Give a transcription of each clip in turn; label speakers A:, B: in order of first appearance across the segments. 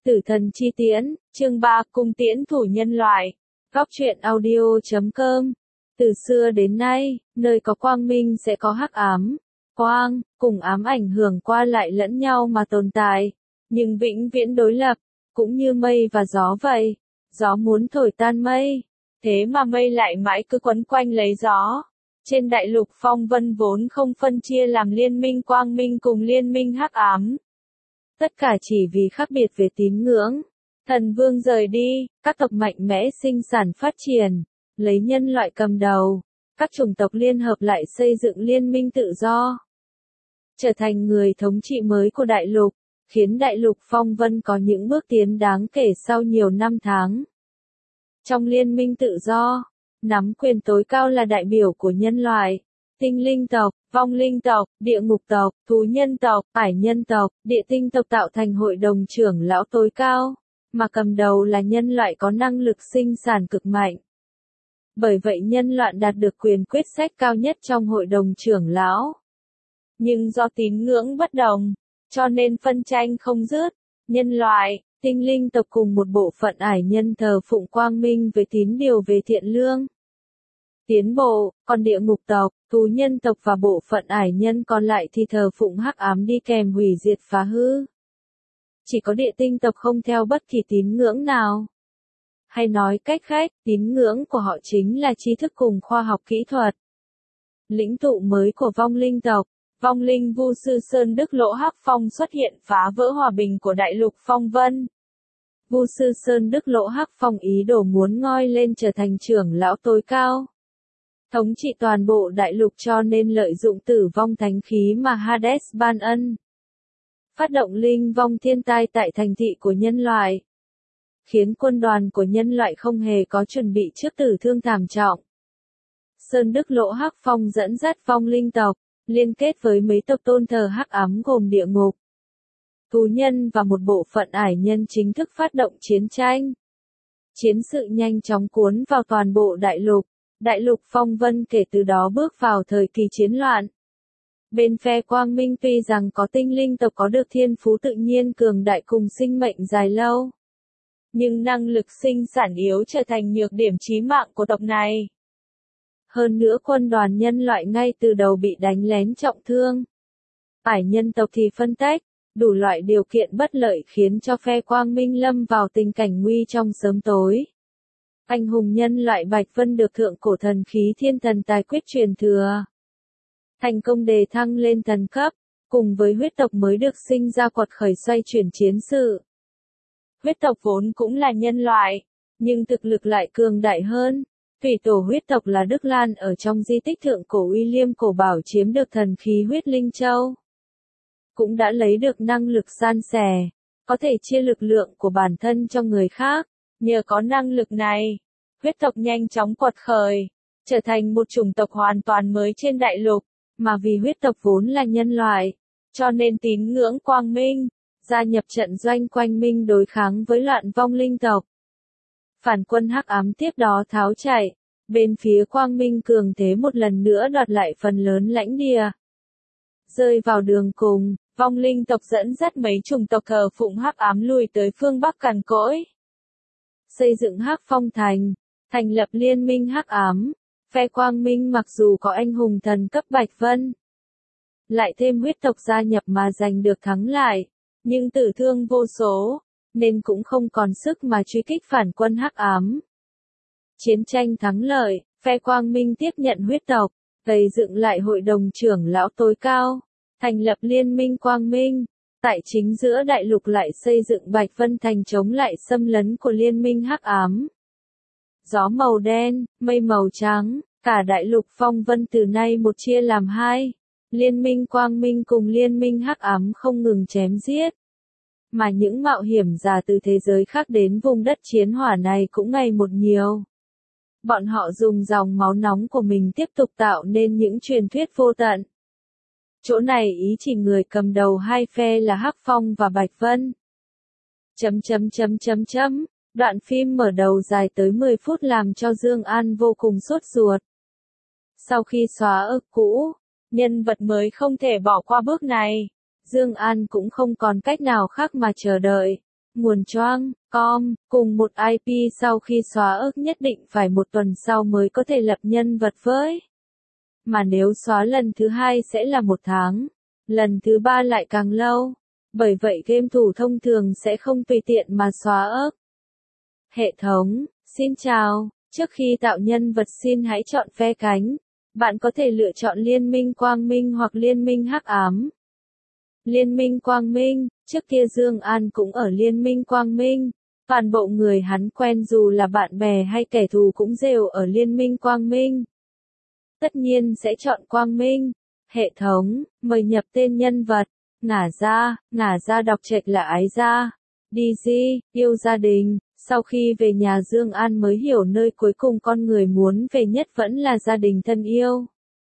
A: Tử thần chi tiễn, chương 3, cung tiễn thủ nhân loại. Góc truyện audio.com. Từ xưa đến nay, nơi có quang minh sẽ có hắc ám. Quang, cùng ám ảnh hưởng qua lại lẫn nhau mà tồn tại, nhưng vĩnh viễn đối lập, cũng như mây và gió vậy. Gió muốn thổi tan mây, thế mà mây lại mãi cứ quấn quanh lấy gió. Trên đại lục phong vân vốn không phân chia làm liên minh quang minh cùng liên minh hắc ám. Tất cả chỉ vì khác biệt về tín ngưỡng. Thần vương rời đi, các tộc mạnh mẽ sinh sản phát triển, lấy nhân loại cầm đầu. Các chủng tộc liên hợp lại xây dựng liên minh tự do, trở thành người thống trị mới của đại lục, khiến đại lục phong vân có những bước tiến đáng kể sau nhiều năm tháng. Trong liên minh tự do, nắm quyền tối cao là đại biểu của nhân loại, tinh linh tộc, vong linh tộc, địa ngục tộc, thú nhân tộc, ải nhân tộc, địa tinh tộc tạo thành hội đồng trưởng lão tối cao, mà cầm đầu là nhân loại có năng lực sinh sản cực mạnh. Bởi vậy nhân loại đạt được quyền quyết sách cao nhất trong hội đồng trưởng lão. Nhưng do tín ngưỡng bất đồng, cho nên phân tranh không dứt. Nhân loại, tinh linh tộc cùng một bộ phận ải nhân thờ phụng quang minh về tín điều về thiện lương, tiến bộ, còn địa ngục tộc, thú nhân tộc và bộ phận ải nhân còn lại thì thờ phụng hắc ám đi kèm hủy diệt phá hư. Chỉ có địa tinh tộc không theo bất kỳ tín ngưỡng nào. Hay nói cách khác, tín ngưỡng của họ chính là tri thức cùng khoa học kỹ thuật. Lĩnh tụ mới của vong linh tộc, vong linh Vu Sư Sơn Đức Lỗ Hắc Phong xuất hiện phá vỡ hòa bình của đại lục phong vân. Vu Sư Sơn Đức Lỗ Hắc Phong ý đồ muốn ngoi lên trở thành trưởng lão tối cao, thống trị toàn bộ đại lục, cho nên lợi dụng tử vong thánh khí mà Hades ban ân, phát động linh vong thiên tai tại thành thị của nhân loại, khiến quân đoàn của nhân loại không hề có chuẩn bị trước tử thương thảm trọng. Sơn Đức Lỗ Hắc Phong dẫn dắt vong linh tộc, liên kết với mấy tộc tôn thờ hắc ám gồm địa ngục, thú nhân và một bộ phận ải nhân chính thức phát động chiến tranh. Chiến sự nhanh chóng cuốn vào toàn bộ đại lục. Đại lục phong vân kể từ đó bước vào thời kỳ chiến loạn. Bên phe quang minh tuy rằng có tinh linh tộc có được thiên phú tự nhiên cường đại cùng sinh mệnh dài lâu, nhưng năng lực sinh sản yếu trở thành nhược điểm chí mạng của tộc này. Hơn nữa quân đoàn nhân loại ngay từ đầu bị đánh lén trọng thương. Ải nhân tộc thì phân tách, đủ loại điều kiện bất lợi khiến cho phe quang minh lâm vào tình cảnh nguy trong sớm tối. Anh hùng nhân loại Bạch Vân được thượng cổ thần khí thiên thần tài quyết truyền thừa, thành công đề thăng lên thần cấp, cùng với huyết tộc mới được sinh ra quật khởi xoay chuyển chiến sự. Huyết tộc vốn cũng là nhân loại, nhưng thực lực lại cường đại hơn. Thủy tổ huyết tộc là Đức Lan ở trong di tích thượng cổ uy liêm cổ bảo chiếm được thần khí huyết linh châu, cũng đã lấy được năng lực san sẻ, có thể chia lực lượng của bản thân cho người khác. Nhờ có năng lực này, huyết tộc nhanh chóng quật khởi, trở thành một chủng tộc hoàn toàn mới trên đại lục, mà vì huyết tộc vốn là nhân loại, cho nên tín ngưỡng quang minh, gia nhập trận doanh quanh minh đối kháng với loạn vong linh tộc. Phản quân hắc ám tiếp đó tháo chạy, bên phía quang minh cường thế một lần nữa đoạt lại phần lớn lãnh địa. Rơi vào đường cùng, vong linh tộc dẫn dắt mấy chủng tộc thờ phụng hắc ám lùi tới phương Bắc cằn cỗi, xây dựng Hắc Phong Thành, thành lập liên minh hắc ám. Phe quang minh mặc dù có anh hùng thần cấp Bạch Vân, lại thêm huyết tộc gia nhập mà giành được thắng lại, nhưng tử thương vô số, nên cũng không còn sức mà truy kích phản quân hắc ám. Chiến tranh thắng lợi, phe quang minh tiếp nhận huyết tộc, gây dựng lại hội đồng trưởng lão tối cao, thành lập liên minh quang minh. Tại chính giữa đại lục lại xây dựng Bạch Vân Thành chống lại xâm lấn của liên minh hắc ám. Gió màu đen, mây màu trắng, cả đại lục phong vân từ nay một chia làm hai. Liên minh quang minh cùng liên minh hắc ám không ngừng chém giết. Mà những mạo hiểm giả từ thế giới khác đến vùng đất chiến hỏa này cũng ngày một nhiều. Bọn họ dùng dòng máu nóng của mình tiếp tục tạo nên những truyền thuyết vô tận. Chỗ này ý chỉ người cầm đầu hai phe là Hắc Phong và Bạch Vân. Đoạn phim mở đầu dài tới 10 phút làm cho Dương An vô cùng sốt ruột. Sau khi xóa ức cũ, nhân vật mới không thể bỏ qua bước này. Dương An cũng không còn cách nào khác mà chờ đợi. Nguồn choang, com, cùng một IP sau khi xóa ức nhất định phải một tuần sau mới có thể lập nhân vật với. Mà nếu xóa lần thứ hai sẽ là một tháng, lần thứ ba lại càng lâu. Bởi vậy game thủ thông thường sẽ không tùy tiện mà xóa ức. Hệ thống, xin chào, trước khi tạo nhân vật xin hãy chọn phe cánh. Bạn có thể lựa chọn Liên minh Quang Minh hoặc Liên minh Hắc Ám. Liên minh Quang Minh, trước kia Dương An cũng ở Liên minh Quang Minh. Toàn bộ người hắn quen dù là bạn bè hay kẻ thù cũng đều ở Liên minh Quang Minh. Tất nhiên sẽ chọn Quang Minh. Hệ thống, mời nhập tên nhân vật. Ngả ra đọc trạch là ái gia. DG, yêu gia đình. Sau khi về nhà Dương An mới hiểu nơi cuối cùng con người muốn về nhất vẫn là gia đình thân yêu.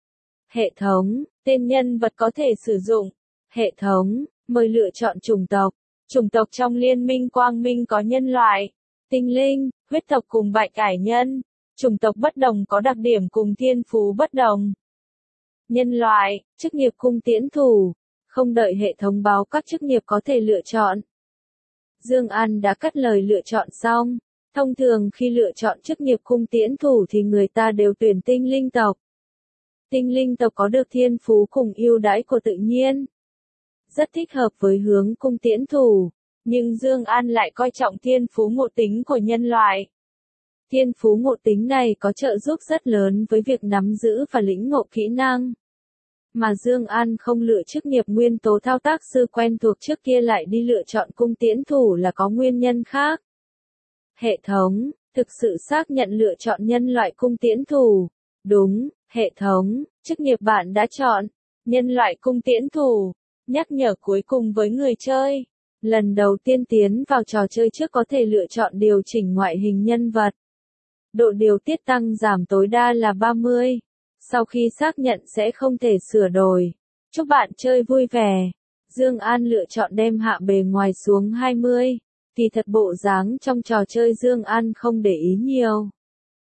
A: Hệ thống, tên nhân vật có thể sử dụng. Hệ thống, mời lựa chọn chủng tộc. Chủng tộc trong Liên minh Quang Minh có nhân loại, tinh linh, huyết tộc cùng bạch ải nhân. Chủng tộc bất đồng có đặc điểm cùng thiên phú bất đồng. Nhân loại, chức nghiệp cung tiễn thủ. Không đợi hệ thống báo các chức nghiệp có thể lựa chọn. Dương An đã cắt lời lựa chọn xong. Thông thường khi lựa chọn chức nghiệp cung tiễn thủ thì người ta đều tuyển tinh linh tộc. Tinh linh tộc có được thiên phú cùng ưu đãi của tự nhiên. Rất thích hợp với hướng cung tiễn thủ. Nhưng Dương An lại coi trọng thiên phú ngộ tính của nhân loại. Thiên phú ngộ tính này có trợ giúp rất lớn với việc nắm giữ và lĩnh ngộ kỹ năng. Mà Dương An không lựa chức nghiệp nguyên tố thao tác sư quen thuộc trước kia lại đi lựa chọn cung tiễn thủ là có nguyên nhân khác. Hệ thống, thực sự xác nhận lựa chọn nhân loại cung tiễn thủ. Đúng, hệ thống, chức nghiệp bạn đã chọn. Nhân loại cung tiễn thủ. Nhắc nhở cuối cùng với người chơi. Lần đầu tiên tiến vào trò chơi trước có thể lựa chọn điều chỉnh ngoại hình nhân vật. Độ điều tiết tăng giảm tối đa là 30. Sau khi xác nhận sẽ không thể sửa đổi. Chúc bạn chơi vui vẻ. Dương An lựa chọn đem hạ bề ngoài xuống 20. Kỳ thật bộ dáng trong trò chơi Dương An không để ý nhiều.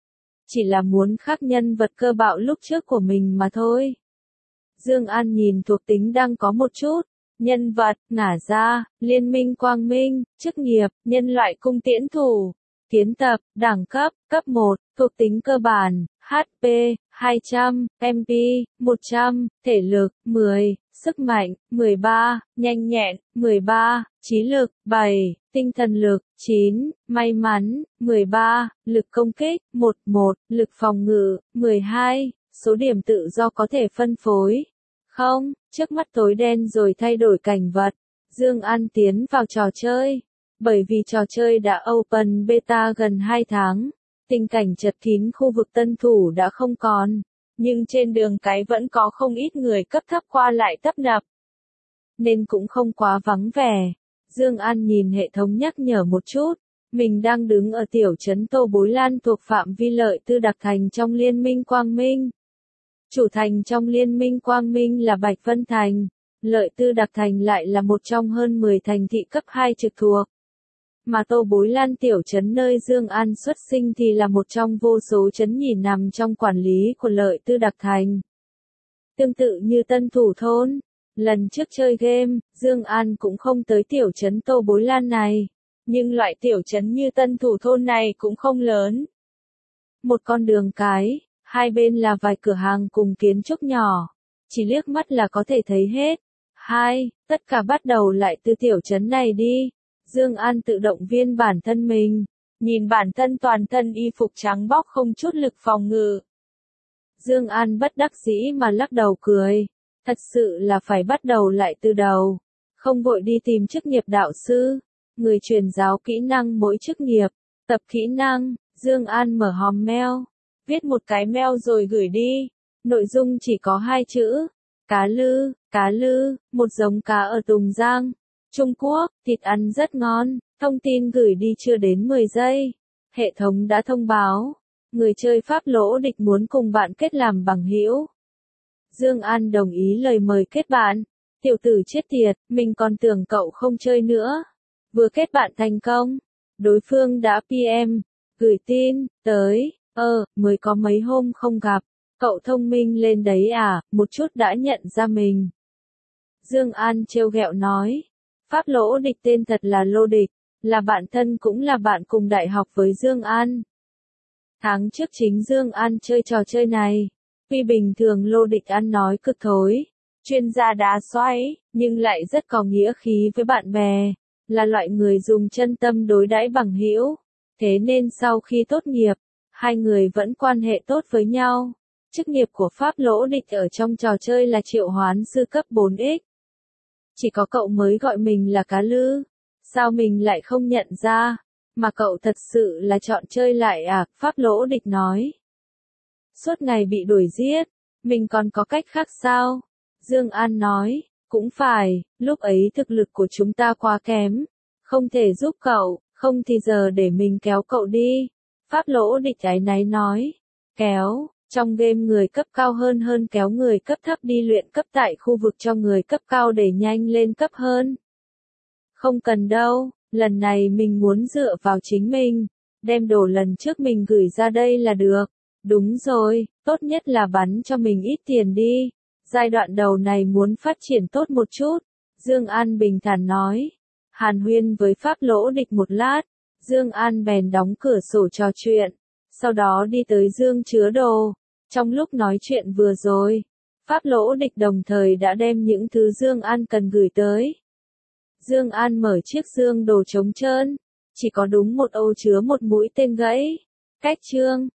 A: Chỉ là muốn khắc nhân vật cơ bạo lúc trước của mình mà thôi. Dương An nhìn thuộc tính đang có một chút. Nhân vật, ngả ra, Liên minh Quang Minh, chức nghiệp, nhân loại cung tiễn thủ. Kiến tập, đẳng cấp, cấp 1, thuộc tính cơ bản, HP, 200, MP, 100, thể lực, 10, sức mạnh, 13, nhanh nhẹn, 13, trí lực, 7, tinh thần lực, 9, may mắn, 13, lực công kích, 11, lực phòng ngự, 12, số điểm tự do có thể phân phối. Không, trước mắt tối đen rồi thay đổi cảnh vật. Dương An tiến vào trò chơi. Bởi vì trò chơi đã open beta gần 2 tháng, tình cảnh chật kín khu vực tân thủ đã không còn, nhưng trên đường cái vẫn có không ít người cấp thấp qua lại tấp nập, nên cũng không quá vắng vẻ. Dương An nhìn hệ thống nhắc nhở một chút, mình đang đứng ở tiểu trấn Tô Bối Lan thuộc phạm vi lợi tư đặc thành trong Liên minh Quang Minh. Chủ thành trong Liên minh Quang Minh là Bạch Vân Thành, lợi tư đặc thành lại là một trong hơn 10 thành thị cấp 2 trực thuộc. Mà Tô Bối Lan tiểu trấn nơi Dương An xuất sinh thì là một trong vô số trấn nhì nằm trong quản lý của lợi tư đặc thành. Tương tự như Tân Thủ Thôn, lần trước chơi game, Dương An cũng không tới tiểu trấn Tô Bối Lan này. Nhưng loại tiểu trấn như Tân Thủ Thôn này cũng không lớn. Một con đường cái, hai bên là vài cửa hàng cùng kiến trúc nhỏ. Chỉ liếc mắt là có thể thấy hết. Tất cả bắt đầu lại từ tiểu trấn này đi. Dương An tự động viên bản thân mình, nhìn bản thân toàn thân y phục trắng bóc không chút lực phòng ngự. Dương An bất đắc dĩ mà lắc đầu cười, thật sự là phải bắt đầu lại từ đầu, không vội đi tìm chức nghiệp đạo sư, người truyền giáo kỹ năng mỗi chức nghiệp, tập kỹ năng. Dương An mở hòm mail, viết một cái mail rồi gửi đi, nội dung chỉ có 2 chữ, cá lư, một giống cá ở Tùng Giang, Trung Quốc, thịt ăn rất ngon, thông tin gửi đi chưa đến 10 giây. Hệ thống đã thông báo, người chơi Pháp Lỗ Địch muốn cùng bạn kết làm bằng hữu. Dương An đồng ý lời mời kết bạn. Tiểu tử chết tiệt, mình còn tưởng cậu không chơi nữa. Vừa kết bạn thành công, đối phương đã PM, gửi tin, tới, mới có mấy hôm không gặp, cậu thông minh lên đấy à, một chút đã nhận ra mình. Dương An trêu ghẹo nói. Pháp Lỗ Địch tên thật là Lô Địch, là bạn thân cũng là bạn cùng đại học với Dương An. Tháng trước chính Dương An chơi trò chơi này. Tuy bình thường Lô Địch ăn nói cực thối, chuyên gia đá xoay, nhưng lại rất có nghĩa khí với bạn bè, là loại người dùng chân tâm đối đãi bằng hữu. Thế nên sau khi tốt nghiệp, hai người vẫn quan hệ tốt với nhau. Chức nghiệp của Pháp Lỗ Địch ở trong trò chơi là triệu hoán sư cấp 4X. Chỉ có cậu mới gọi mình là cá lư. Sao mình lại không nhận ra? Mà cậu thật sự là chọn chơi lại à? Pháp Lỗ Địch nói. Suốt ngày bị đuổi giết, mình còn có cách khác sao? Dương An nói, cũng phải, lúc ấy thực lực của chúng ta quá kém, không thể giúp cậu, không thì giờ để mình kéo cậu đi. Pháp Lỗ Địch áy náy nói, kéo, trong game người cấp cao hơn kéo người cấp thấp đi luyện cấp tại khu vực cho người cấp cao để nhanh lên cấp hơn. Không cần đâu, lần này mình muốn dựa vào chính mình, đem đồ lần trước mình gửi ra đây là được. Đúng rồi, tốt nhất là bắn cho mình ít tiền đi. Giai đoạn đầu này muốn phát triển tốt một chút. Dương An bình thản nói. Hàn huyên với Pháp Lỗ Địch một lát. Dương An bèn đóng cửa sổ trò chuyện. Sau đó đi tới dương chứa đồ. Trong lúc nói chuyện vừa rồi, Pháp Lỗ Địch đồng thời đã đem những thứ Dương An cần gửi tới. Dương An mở chiếc dương đồ trống trơn. Chỉ có đúng một ô chứa một mũi tên gãy. Cách chương